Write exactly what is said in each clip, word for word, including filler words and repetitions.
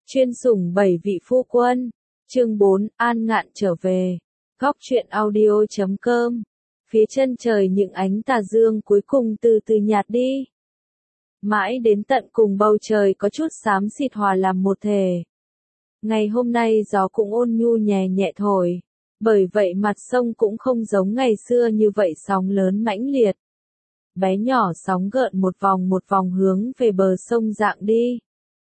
Chuyên sủng bảy vị phu quân. Chương bốn, An Ngạn trở về. Góc truyện audio chấm com. Phía chân trời những ánh tà dương cuối cùng từ từ nhạt đi. Mãi đến tận cùng bầu trời có chút xám xịt hòa làm một thể. Ngày hôm nay gió cũng ôn nhu nhẹ nhẹ thổi. Bởi vậy mặt sông cũng không giống ngày xưa như vậy sóng lớn mãnh liệt. Bé nhỏ sóng gợn một vòng một vòng hướng về bờ sông dạng đi.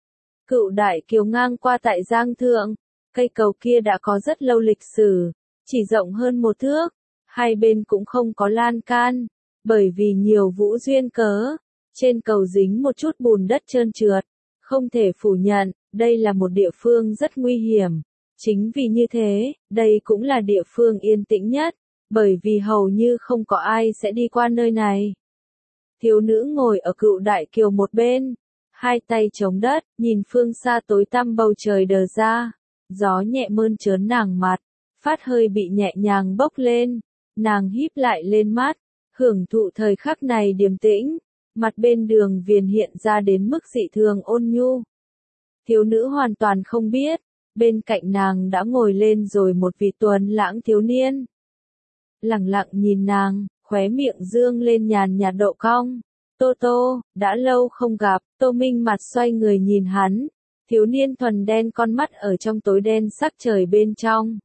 Cựu đại kiều ngang qua tại Giang Thượng, cây cầu kia đã có rất lâu lịch sử, chỉ rộng hơn một thước, hai bên cũng không có lan can, bởi vì nhiều vũ duyên cớ, trên cầu dính một chút bùn đất trơn trượt, không thể phủ nhận, đây là một địa phương rất nguy hiểm, chính vì như thế, đây cũng là địa phương yên tĩnh nhất, bởi vì hầu như không có ai sẽ đi qua nơi này. Thiếu nữ ngồi ở cựu đại kiều một bên, hai tay chống đất, nhìn phương xa tối tăm bầu trời đờ ra, gió nhẹ mơn trớn nàng mặt, phát hơi bị nhẹ nhàng bốc lên, nàng híp lại lên mắt, hưởng thụ thời khắc này điềm tĩnh, mặt bên đường viền hiện ra đến mức dị thường ôn nhu. Thiếu nữ hoàn toàn không biết, bên cạnh nàng đã ngồi lên rồi một vị tuấn lãng thiếu niên. Lặng lặng nhìn nàng, khóe miệng dương lên nhàn nhạt độ cong. Tô Tô, đã lâu không gặp, Tô Minh mặt xoay người nhìn hắn, thiếu niên thuần đen con mắt ở trong tối đen sắc trời bên trong.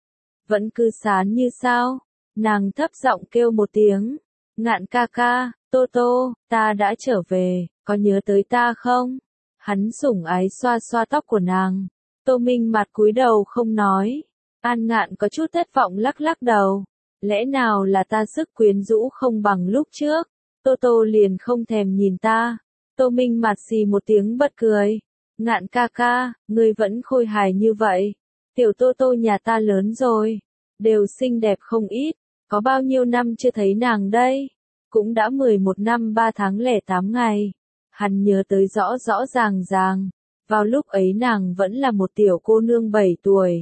Vẫn cứ sáng như sao, nàng thấp giọng kêu một tiếng, Ngạn ca ca, Tô Tô, ta đã trở về, có nhớ tới ta không? Hắn sủng ái xoa xoa tóc của nàng, Tô Minh mặt cúi đầu không nói, An Ngạn có chút thất vọng lắc lắc đầu, lẽ nào là ta sức quyến rũ không bằng lúc trước? Tô Tô liền không thèm nhìn ta. Tô Minh mặt xì một tiếng bật cười. Ngạn ca ca, ngươi vẫn khôi hài như vậy. Tiểu Tô Tô nhà ta lớn rồi. Đều xinh đẹp không ít. Có bao nhiêu năm chưa thấy nàng đây? Cũng đã mười một năm ba tháng lẻ tám ngày. Hắn nhớ tới rõ rõ ràng ràng. Vào lúc ấy nàng vẫn là một tiểu cô nương bảy tuổi.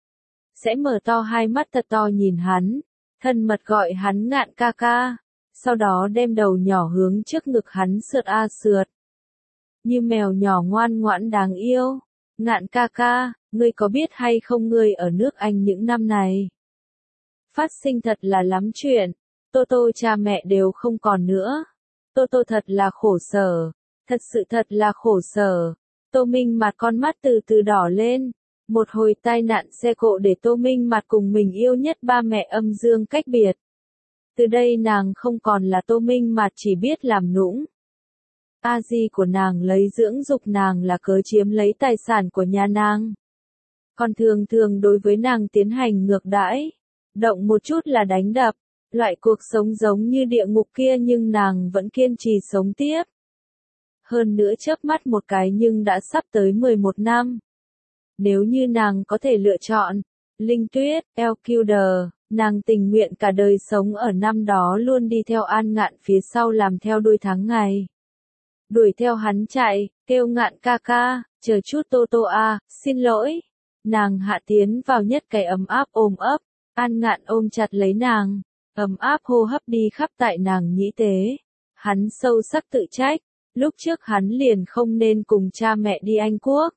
Sẽ mở to hai mắt thật to nhìn hắn. Thân mật gọi hắn Ngạn ca ca. Sau đó đem đầu nhỏ hướng trước ngực hắn sượt a sượt. Như mèo nhỏ ngoan ngoãn đáng yêu. Ngạn ca ca, ngươi có biết hay không ngươi ở nước Anh những năm này? Phát sinh thật là lắm chuyện. Tô Tô cha mẹ đều không còn nữa. Tô Tô thật là khổ sở. Thật sự thật là khổ sở. Tô Minh mặt con mắt từ từ đỏ lên. Một hồi tai nạn xe cộ để Tô Minh mặt cùng mình yêu nhất ba mẹ âm dương cách biệt. Từ đây nàng không còn là Tô Minh mà chỉ biết làm nũng. A di của nàng lấy dưỡng dục nàng là cớ chiếm lấy tài sản của nhà nàng. Còn thường thường đối với nàng tiến hành ngược đãi. Động một chút là đánh đập. Loại cuộc sống giống như địa ngục kia nhưng nàng vẫn kiên trì sống tiếp. Hơn nữa chớp mắt một cái nhưng đã sắp tới mười một năm. Nếu như nàng có thể lựa chọn, Linh Tuyết, Elkilder, nàng tình nguyện cả đời sống ở năm đó luôn đi theo An Ngạn phía sau làm theo đuôi tháng ngày. Đuổi theo hắn chạy, kêu Ngạn ca ca, chờ chút Tô Tô a, xin lỗi. Nàng hạ tiến vào nhất cái ấm áp ôm ấp, An Ngạn ôm chặt lấy nàng, ấm áp hô hấp đi khắp tại nàng nhĩ tế. Hắn sâu sắc tự trách, lúc trước hắn liền không nên cùng cha mẹ đi Anh Quốc.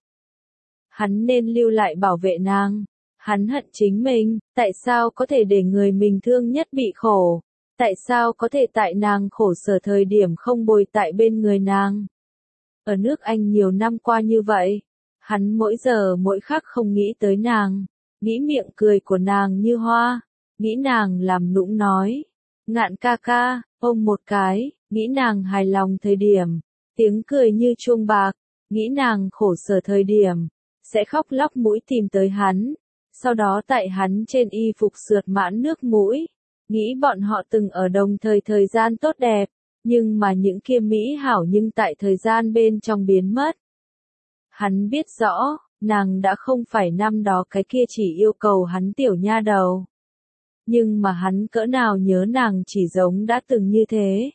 Hắn nên lưu lại bảo vệ nàng. Hắn hận chính mình, tại sao có thể để người mình thương nhất bị khổ? Tại sao có thể tại nàng khổ sở thời điểm không bồi tại bên người nàng? Ở nước Anh nhiều năm qua như vậy, hắn mỗi giờ mỗi khắc không nghĩ tới nàng, nghĩ miệng cười của nàng như hoa, nghĩ nàng làm nũng nói. Ngạn ca ca, ôm một cái, nghĩ nàng hài lòng thời điểm, tiếng cười như chuông bạc, nghĩ nàng khổ sở thời điểm, sẽ khóc lóc mũi tìm tới hắn. Sau đó tại hắn trên y phục sượt mãn nước mũi, nghĩ bọn họ từng ở đồng thời thời gian tốt đẹp, nhưng mà những kia mỹ hảo nhưng tại thời gian bên trong biến mất. Hắn biết rõ, nàng đã không phải năm đó cái kia chỉ yêu cầu hắn tiểu nha đầu. Nhưng mà hắn cỡ nào nhớ nàng chỉ giống đã từng như thế.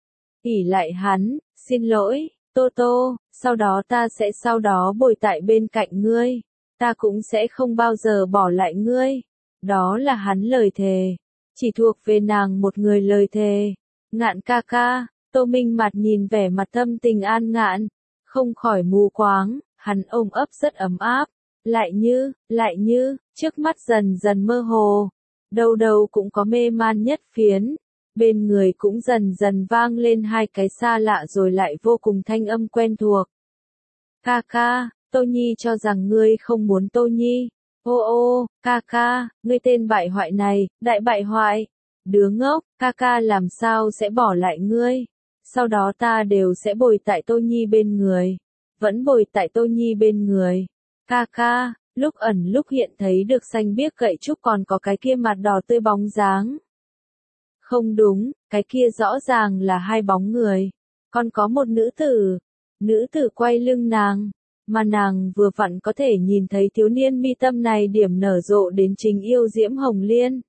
ỷ lại hắn, xin lỗi, Tô Tô, sau đó ta sẽ sau đó bồi tại bên cạnh ngươi. Ta cũng sẽ không bao giờ bỏ lại ngươi. Đó là hắn lời thề. Chỉ thuộc về nàng một người lời thề. Ngạn ca ca, Tô Minh mặt nhìn vẻ mặt tâm tình An Ngạn. Không khỏi mù quáng, Hắn ôm ấp rất ấm áp, lại như, lại như, trước mắt dần dần mơ hồ, đâu đâu cũng có mê man nhất phiến, bên người cũng dần dần vang lên hai cái xa lạ rồi lại vô cùng thanh âm quen thuộc. Ca ca, Tô Nhi cho rằng ngươi không muốn Tô Nhi. Ô ô, ca ca, ngươi tên bại hoại này, đại bại hoại. Đứa ngốc, ca ca làm sao sẽ bỏ lại ngươi. Sau đó ta đều sẽ bồi tại Tô Nhi bên người. Vẫn bồi tại Tô Nhi bên người. Ca ca, lúc ẩn lúc hiện thấy được xanh biếc gậy trúc còn có cái kia mặt đỏ tươi bóng dáng. Không đúng, cái kia rõ ràng là hai bóng người. Còn có một nữ tử. Nữ tử quay lưng nàng. Mà nàng vừa vặn có thể nhìn thấy thiếu niên mi tâm này điểm nở rộ đến chính yêu diễm hồng liên.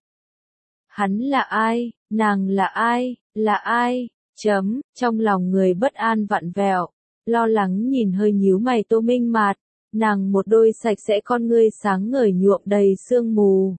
Hắn là ai? Nàng là ai? Là ai? Chấm, trong lòng người bất an vặn vẹo, lo lắng nhìn hơi nhíu mày Tô Minh Mạt, nàng một đôi sạch sẽ con ngươi sáng ngời nhuộm đầy sương mù.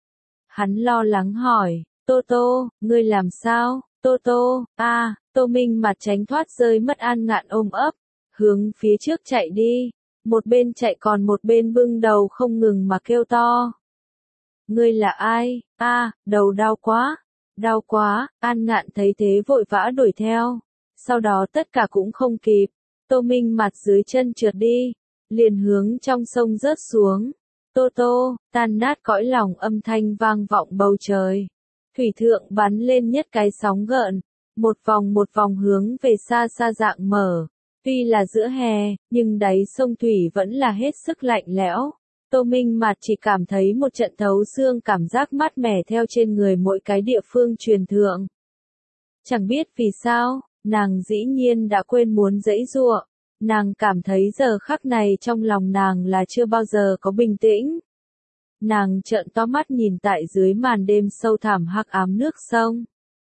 Hắn lo lắng hỏi, Tô Tô, ngươi làm sao? Tô Tô, a, à, Tô Minh Mạt tránh thoát rơi mất an ngạn ôm ấp, hướng phía trước chạy đi, một bên chạy còn một bên bưng đầu không ngừng mà kêu to. Ngươi là ai? A, à, đầu đau quá, đau quá, an ngạn thấy thế vội vã đuổi theo, sau đó tất cả cũng không kịp, Tô Minh Mạt dưới chân trượt đi, liền hướng trong sông rớt xuống. Tô Tô, tan nát cõi lòng âm thanh vang vọng bầu trời. Thủy thượng bắn lên nhất cái sóng gợn, một vòng một vòng hướng về xa xa dạng mở. Tuy là giữa hè, nhưng đáy sông thủy vẫn là hết sức lạnh lẽo. Tô Minh Mạt chỉ cảm thấy một trận thấu xương cảm giác mát mẻ theo trên người mỗi cái địa phương truyền thượng. Chẳng biết vì sao, nàng dĩ nhiên đã quên muốn giãy giụa. Nàng cảm thấy giờ khắc này trong lòng nàng là chưa bao giờ có bình tĩnh. Nàng trợn to mắt nhìn tại dưới màn đêm sâu thẳm hắc ám nước sông.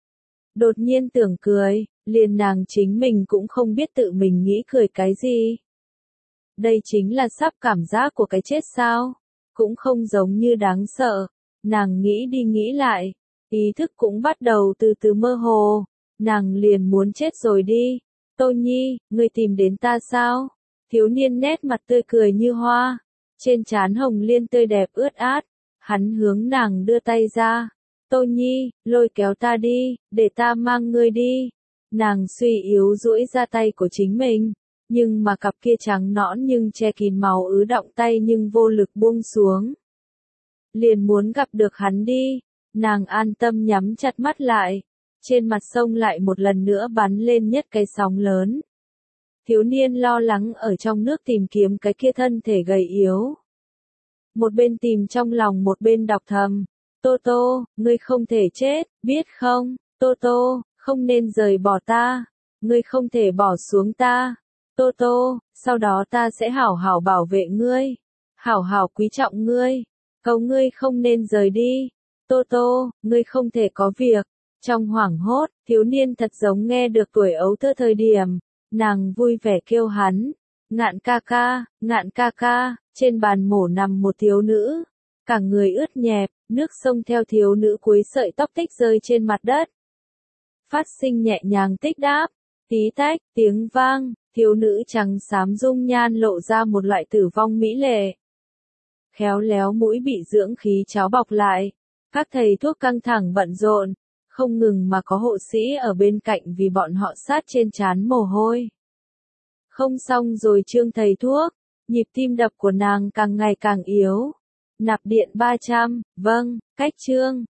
Đột nhiên tưởng cười, liền nàng chính mình cũng không biết tự mình nghĩ cười cái gì. Đây chính là sắp cảm giác của cái chết sao? Cũng không giống như đáng sợ. Nàng nghĩ đi nghĩ lại, ý thức cũng bắt đầu từ từ mơ hồ. Nàng liền muốn chết rồi đi. Tô Nhi, ngươi tìm đến ta sao? Thiếu niên nét mặt tươi cười như hoa, trên trán hồng liên tươi đẹp ướt át, hắn hướng nàng đưa tay ra. Tô Nhi, lôi kéo ta đi, để ta mang ngươi đi. Nàng suy yếu duỗi ra tay của chính mình, nhưng mà cặp kia trắng nõn nhưng che kín máu ứ đọng tay nhưng vô lực buông xuống. Liền muốn gặp được hắn đi, nàng an tâm nhắm chặt mắt lại. Trên mặt sông lại một lần nữa bắn lên nhất cái sóng lớn. Thiếu niên lo lắng ở trong nước tìm kiếm cái kia thân thể gầy yếu. Một bên tìm trong lòng một bên đọc thầm. Tô Tô, ngươi không thể chết, biết không? Tô Tô, không nên rời bỏ ta. Ngươi không thể bỏ xuống ta. Tô Tô, sau đó ta sẽ hảo hảo bảo vệ ngươi. Hảo hảo quý trọng ngươi. Cầu ngươi không nên rời đi. Tô Tô, ngươi không thể có việc. Trong hoảng hốt, thiếu niên thật giống nghe được tuổi ấu thơ thời điểm, nàng vui vẻ kêu hắn, ngạn ca ca, ngạn ca ca, trên bàn mổ nằm một thiếu nữ, cả người ướt nhẹp, nước sông theo thiếu nữ cuối sợi tóc tích rơi trên mặt đất. Phát sinh nhẹ nhàng tích đáp, tí tách, tiếng vang, thiếu nữ trắng xám dung nhan lộ ra một loại tử vong mỹ lệ. Khéo léo mũi bị dưỡng khí cháo bọc lại, các thầy thuốc căng thẳng bận rộn. Không ngừng mà có hộ sĩ ở bên cạnh vì bọn họ sát trên trán mồ hôi. Không xong rồi Trương thầy thuốc, nhịp tim đập của nàng càng ngày càng yếu. Nạp điện ba trăm, vâng, cách Trương,